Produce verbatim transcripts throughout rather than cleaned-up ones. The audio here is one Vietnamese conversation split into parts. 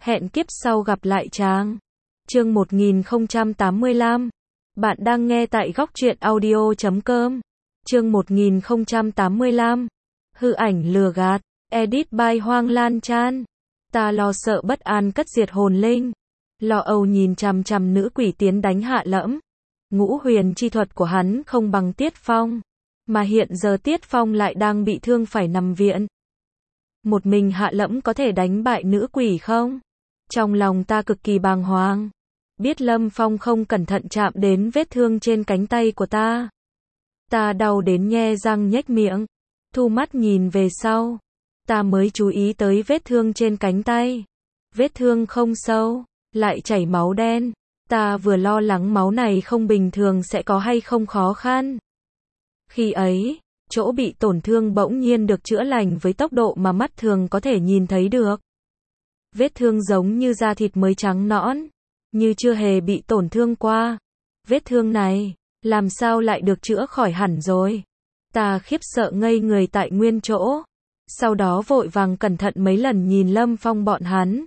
Hẹn kiếp sau gặp lại chàng. Chương một nghìn không trăm tám mươi lăm. Bạn đang nghe tại góc truyện audio chấm com. Chương một nghìn không trăm tám mươi lăm. Hư ảnh lừa gạt. Edit by Hoang Lan Chan. Ta lo sợ bất an cất diệt hồn linh. Lo âu nhìn chằm chằm nữ quỷ tiến đánh Hạ Lẫm. Ngũ huyền chi thuật của hắn không bằng Tiết Phong. Mà hiện giờ Tiết Phong lại đang bị thương phải nằm viện. Một mình Hạ Lẫm có thể đánh bại nữ quỷ không? Trong lòng ta cực kỳ bàng hoàng. Biết Lâm Phong không cẩn thận chạm đến vết thương trên cánh tay của ta. Ta đau đến nhe răng nhếch miệng. Thu mắt nhìn về sau. Ta mới chú ý tới vết thương trên cánh tay. Vết thương không sâu, lại chảy máu đen. Ta vừa lo lắng máu này không bình thường sẽ có hay không khó khăn. Khi ấy, chỗ bị tổn thương bỗng nhiên được chữa lành với tốc độ mà mắt thường có thể nhìn thấy được. Vết thương giống như da thịt mới trắng nõn, như chưa hề bị tổn thương qua. Vết thương này, làm sao lại được chữa khỏi hẳn rồi? Ta khiếp sợ ngây người tại nguyên chỗ. Sau đó vội vàng cẩn thận mấy lần nhìn Lâm Phong bọn hắn.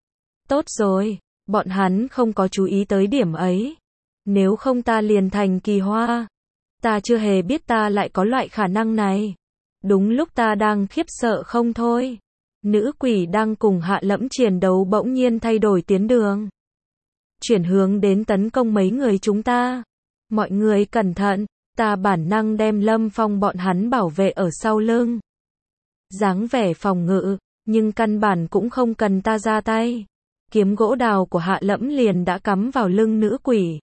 Tốt rồi, bọn hắn không có chú ý tới điểm ấy. Nếu không ta liền thành kỳ hoa. Ta chưa hề biết ta lại có loại khả năng này. Đúng lúc ta đang khiếp sợ không thôi. Nữ quỷ đang cùng Hạ Lẫm chiến đấu bỗng nhiên thay đổi tiến đường. Chuyển hướng đến tấn công mấy người chúng ta. Mọi người cẩn thận, ta bản năng đem Lâm Phong bọn hắn bảo vệ ở sau lưng. Dáng vẻ phòng ngự, nhưng căn bản cũng không cần ta ra tay. Kiếm gỗ đào của Hạ Lẫm liền đã cắm vào lưng nữ quỷ.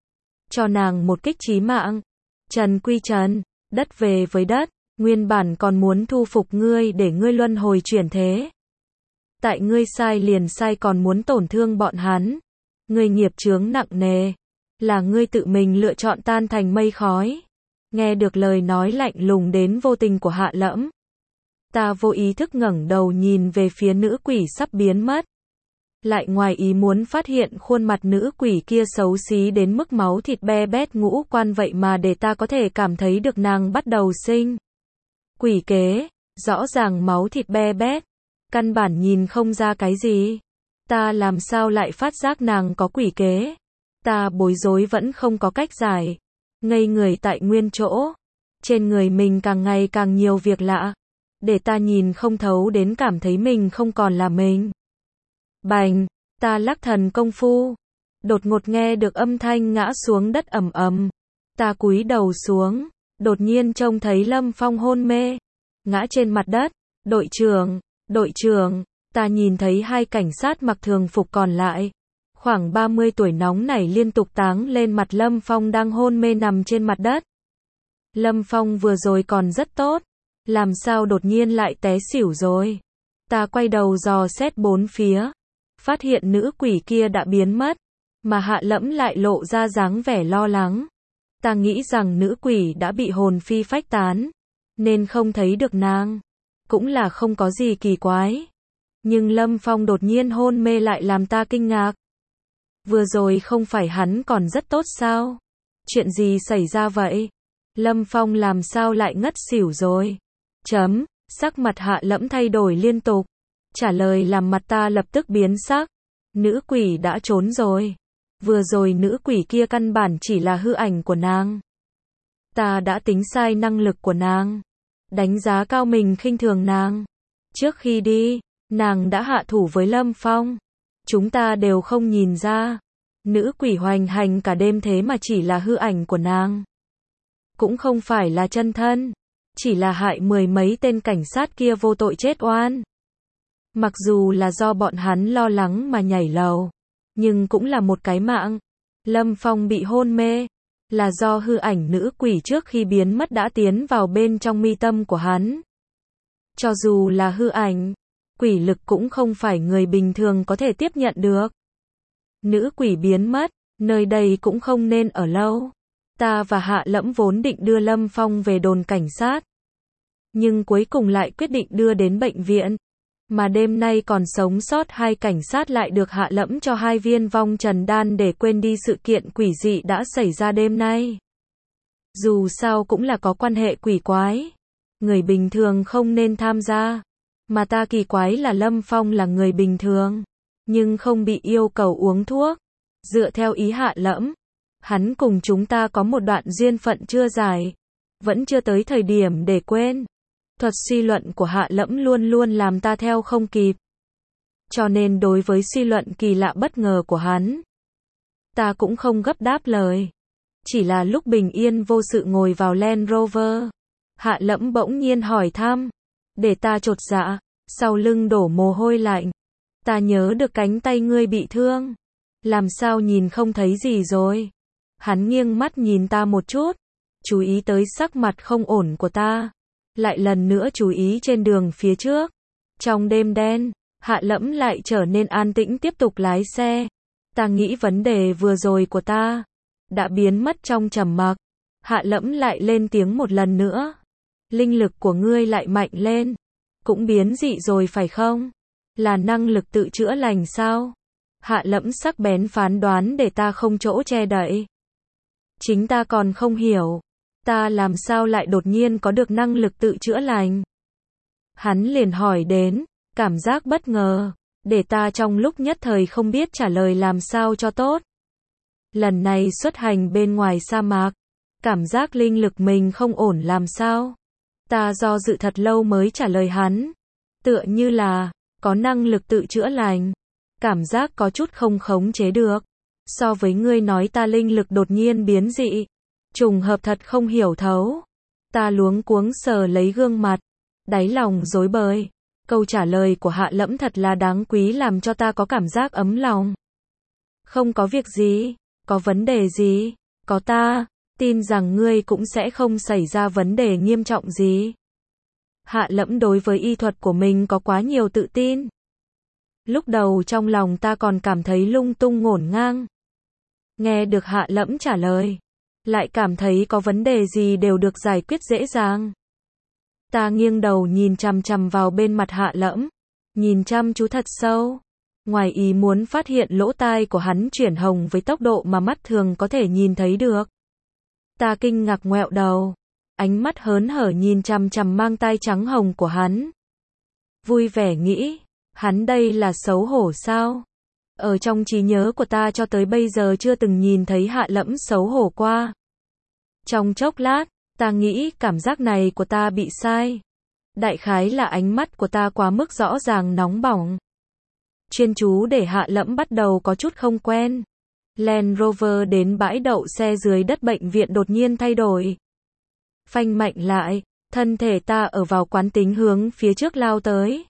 Cho nàng một kích chí mạng. Trần quy trần, đất về với đất, nguyên bản còn muốn thu phục ngươi để ngươi luân hồi chuyển thế. Tại ngươi sai liền sai còn muốn tổn thương bọn hắn. Ngươi nghiệp chướng nặng nề. Là ngươi tự mình lựa chọn tan thành mây khói. Nghe được lời nói lạnh lùng đến vô tình của Hạ Lẫm. Ta vô ý thức ngẩng đầu nhìn về phía nữ quỷ sắp biến mất. Lại ngoài ý muốn phát hiện khuôn mặt nữ quỷ kia xấu xí đến mức máu thịt be bét ngũ quan vậy mà để ta có thể cảm thấy được nàng bắt đầu sinh. Quỷ kế, rõ ràng máu thịt be bét, căn bản nhìn không ra cái gì. Ta làm sao lại phát giác nàng có quỷ kế? Ta bối rối vẫn không có cách giải. Ngây người tại nguyên chỗ. Trên người mình càng ngày càng nhiều việc lạ. Để ta nhìn không thấu đến cảm thấy mình không còn là mình. Bành, ta lắc thần công phu. Đột ngột nghe được âm thanh ngã xuống đất ầm ầm. Ta cúi đầu xuống, đột nhiên trông thấy Lâm Phong hôn mê, ngã trên mặt đất. Đội trưởng, đội trưởng, ta nhìn thấy hai cảnh sát mặc thường phục còn lại. Khoảng ba mươi tuổi nóng nảy liên tục táng lên mặt Lâm Phong đang hôn mê nằm trên mặt đất. Lâm Phong vừa rồi còn rất tốt. Làm sao đột nhiên lại té xỉu rồi? Ta quay đầu dò xét bốn phía. Phát hiện nữ quỷ kia đã biến mất. Mà Hạ Lẫm lại lộ ra dáng vẻ lo lắng. Ta nghĩ rằng nữ quỷ đã bị hồn phi phách tán. Nên không thấy được nàng. Cũng là không có gì kỳ quái. Nhưng Lâm Phong đột nhiên hôn mê lại làm ta kinh ngạc. Vừa rồi không phải hắn còn rất tốt sao? Chuyện gì xảy ra vậy? Lâm Phong làm sao lại ngất xỉu rồi? Chấm, sắc mặt Hạ Lẫm thay đổi liên tục. Trả lời làm mặt ta lập tức biến sắc. Nữ quỷ đã trốn rồi. Vừa rồi nữ quỷ kia căn bản chỉ là hư ảnh của nàng. Ta đã tính sai năng lực của nàng. Đánh giá cao mình khinh thường nàng. Trước khi đi, nàng đã hạ thủ với Lâm Phong. Chúng ta đều không nhìn ra. Nữ quỷ hoành hành cả đêm thế mà chỉ là hư ảnh của nàng. Cũng không phải là chân thân. Chỉ là hại mười mấy tên cảnh sát kia vô tội chết oan. Mặc dù là do bọn hắn lo lắng mà nhảy lầu. Nhưng cũng là một cái mạng. Lâm Phong bị hôn mê. Là do hư ảnh nữ quỷ trước khi biến mất đã tiến vào bên trong mi tâm của hắn. Cho dù là hư ảnh, quỷ lực cũng không phải người bình thường có thể tiếp nhận được. Nữ quỷ biến mất, nơi đây cũng không nên ở lâu. Ta và Hạ Lẫm vốn định đưa Lâm Phong về đồn cảnh sát. Nhưng cuối cùng lại quyết định đưa đến bệnh viện. Mà đêm nay còn sống sót hai cảnh sát lại được Hạ Lẫm cho hai viên vong trần đan để quên đi sự kiện quỷ dị đã xảy ra đêm nay. Dù sao cũng là có quan hệ quỷ quái. Người bình thường không nên tham gia. Mà ta kỳ quái là Lâm Phong là người bình thường. nhưng không bị yêu cầu uống thuốc. Dựa theo ý Hạ Lẫm, hắn cùng chúng ta có một đoạn duyên phận chưa dài, vẫn chưa tới thời điểm để quên. Thuật suy luận của Hạ Lẫm luôn luôn làm ta theo không kịp. Cho nên đối với suy luận kỳ lạ bất ngờ của hắn, ta cũng không gấp đáp lời. Chỉ là lúc bình yên vô sự ngồi vào Land Rover, Hạ Lẫm bỗng nhiên hỏi thăm, để ta chột dạ, sau lưng đổ mồ hôi lạnh. Ta nhớ được cánh tay ngươi bị thương, làm sao nhìn không thấy gì rồi? Hắn nghiêng mắt nhìn ta một chút, chú ý tới sắc mặt không ổn của ta, lại lần nữa chú ý trên đường phía trước. Trong đêm đen, Hạ Lẫm lại trở nên an tĩnh tiếp tục lái xe. Ta nghĩ vấn đề vừa rồi của ta đã biến mất trong trầm mặc. Hạ Lẫm lại lên tiếng một lần nữa. Linh lực của ngươi lại mạnh lên. Cũng biến dị rồi phải không? Là năng lực tự chữa lành sao? Hạ Lẫm sắc bén phán đoán để ta không chỗ che đậy. Chính ta còn không hiểu. Ta làm sao lại đột nhiên có được năng lực tự chữa lành? Hắn liền hỏi đến, cảm giác bất ngờ, để ta trong lúc nhất thời không biết trả lời làm sao cho tốt. Lần này xuất hành bên ngoài sa mạc, cảm giác linh lực mình không ổn làm sao? Ta do dự thật lâu mới trả lời hắn. Tựa như là, có năng lực tự chữa lành. Cảm giác có chút không khống chế được. So với ngươi nói ta linh lực đột nhiên biến dị. Trùng hợp thật không hiểu thấu. Ta luống cuống sờ lấy gương mặt. Đáy lòng rối bời. Câu trả lời của Hạ Lẫm thật là đáng quý làm cho ta có cảm giác ấm lòng. Không có việc gì. Có vấn đề gì? Có ta. Tin rằng ngươi cũng sẽ không xảy ra vấn đề nghiêm trọng gì. Hạ Lẫm đối với y thuật của mình có quá nhiều tự tin. Lúc đầu trong lòng ta còn cảm thấy lung tung ngổn ngang. Nghe được Hạ Lẫm trả lời, lại cảm thấy có vấn đề gì đều được giải quyết dễ dàng. Ta nghiêng đầu nhìn chằm chằm vào bên mặt Hạ Lẫm, nhìn chăm chú thật sâu. Ngoài ý muốn phát hiện lỗ tai của hắn chuyển hồng với tốc độ mà mắt thường có thể nhìn thấy được. Ta kinh ngạc ngoẹo đầu, ánh mắt hớn hở nhìn chằm chằm mang tai trắng hồng của hắn. Vui vẻ nghĩ, hắn đây là xấu hổ sao? Ở trong trí nhớ của ta cho tới bây giờ chưa từng nhìn thấy Hạ Lẫm xấu hổ qua. Trong chốc lát, ta nghĩ cảm giác này của ta bị sai. Đại khái là ánh mắt của ta quá mức rõ ràng nóng bỏng. Chuyên chú để Hạ Lẫm bắt đầu có chút không quen. Land Rover đến bãi đậu xe dưới đất bệnh viện đột nhiên thay đổi. Phanh mạnh lại, thân thể ta ở vào quán tính hướng phía trước lao tới.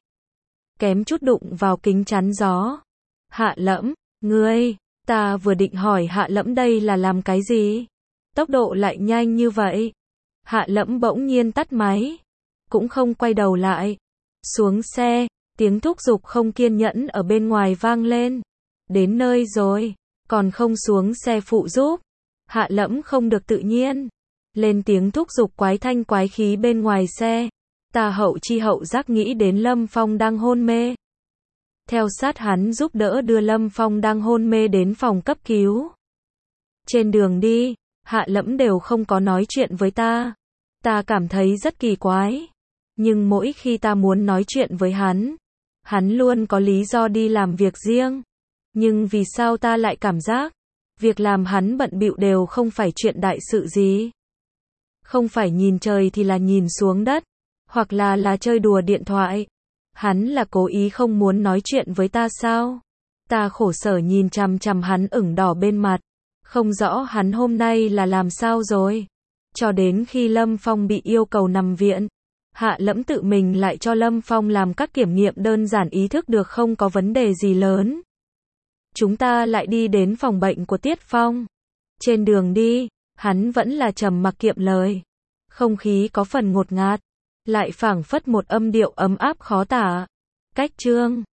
Kém chút đụng vào kính chắn gió. Hạ Lẫm, ngươi, ta vừa định hỏi Hạ Lẫm đây là làm cái gì? Tốc độ lại nhanh như vậy. Hạ Lẫm bỗng nhiên tắt máy. Cũng không quay đầu lại. Xuống xe, tiếng thúc giục không kiên nhẫn ở bên ngoài vang lên. Đến nơi rồi, còn không xuống xe phụ giúp. Hạ Lẫm không được tự nhiên. Lên tiếng thúc giục quái thanh quái khí bên ngoài xe. Ta hậu chi hậu giác nghĩ đến Lâm Phong đang hôn mê. Theo sát hắn giúp đỡ đưa Lâm Phong đang hôn mê đến phòng cấp cứu. Trên đường đi, Hạ Lẫm đều không có nói chuyện với ta. Ta cảm thấy rất kỳ quái. Nhưng mỗi khi ta muốn nói chuyện với hắn, hắn luôn có lý do đi làm việc riêng. Nhưng vì sao ta lại cảm giác, việc làm hắn bận bịu đều không phải chuyện đại sự gì. Không phải nhìn trời thì là nhìn xuống đất, hoặc là là chơi đùa điện thoại. Hắn là cố ý không muốn nói chuyện với ta sao? Ta khổ sở nhìn chằm chằm hắn ửng đỏ bên mặt. Không rõ hắn hôm nay là làm sao rồi. Cho đến khi Lâm Phong bị yêu cầu nằm viện, Hạ Lẫm tự mình lại cho Lâm Phong làm các kiểm nghiệm đơn giản ý thức được không có vấn đề gì lớn. Chúng ta lại đi đến phòng bệnh của Tiết Phong. Trên đường đi, hắn vẫn là trầm mặc kiệm lời. Không khí có phần ngột ngạt, lại phảng phất một âm điệu ấm áp khó tả. Cách chương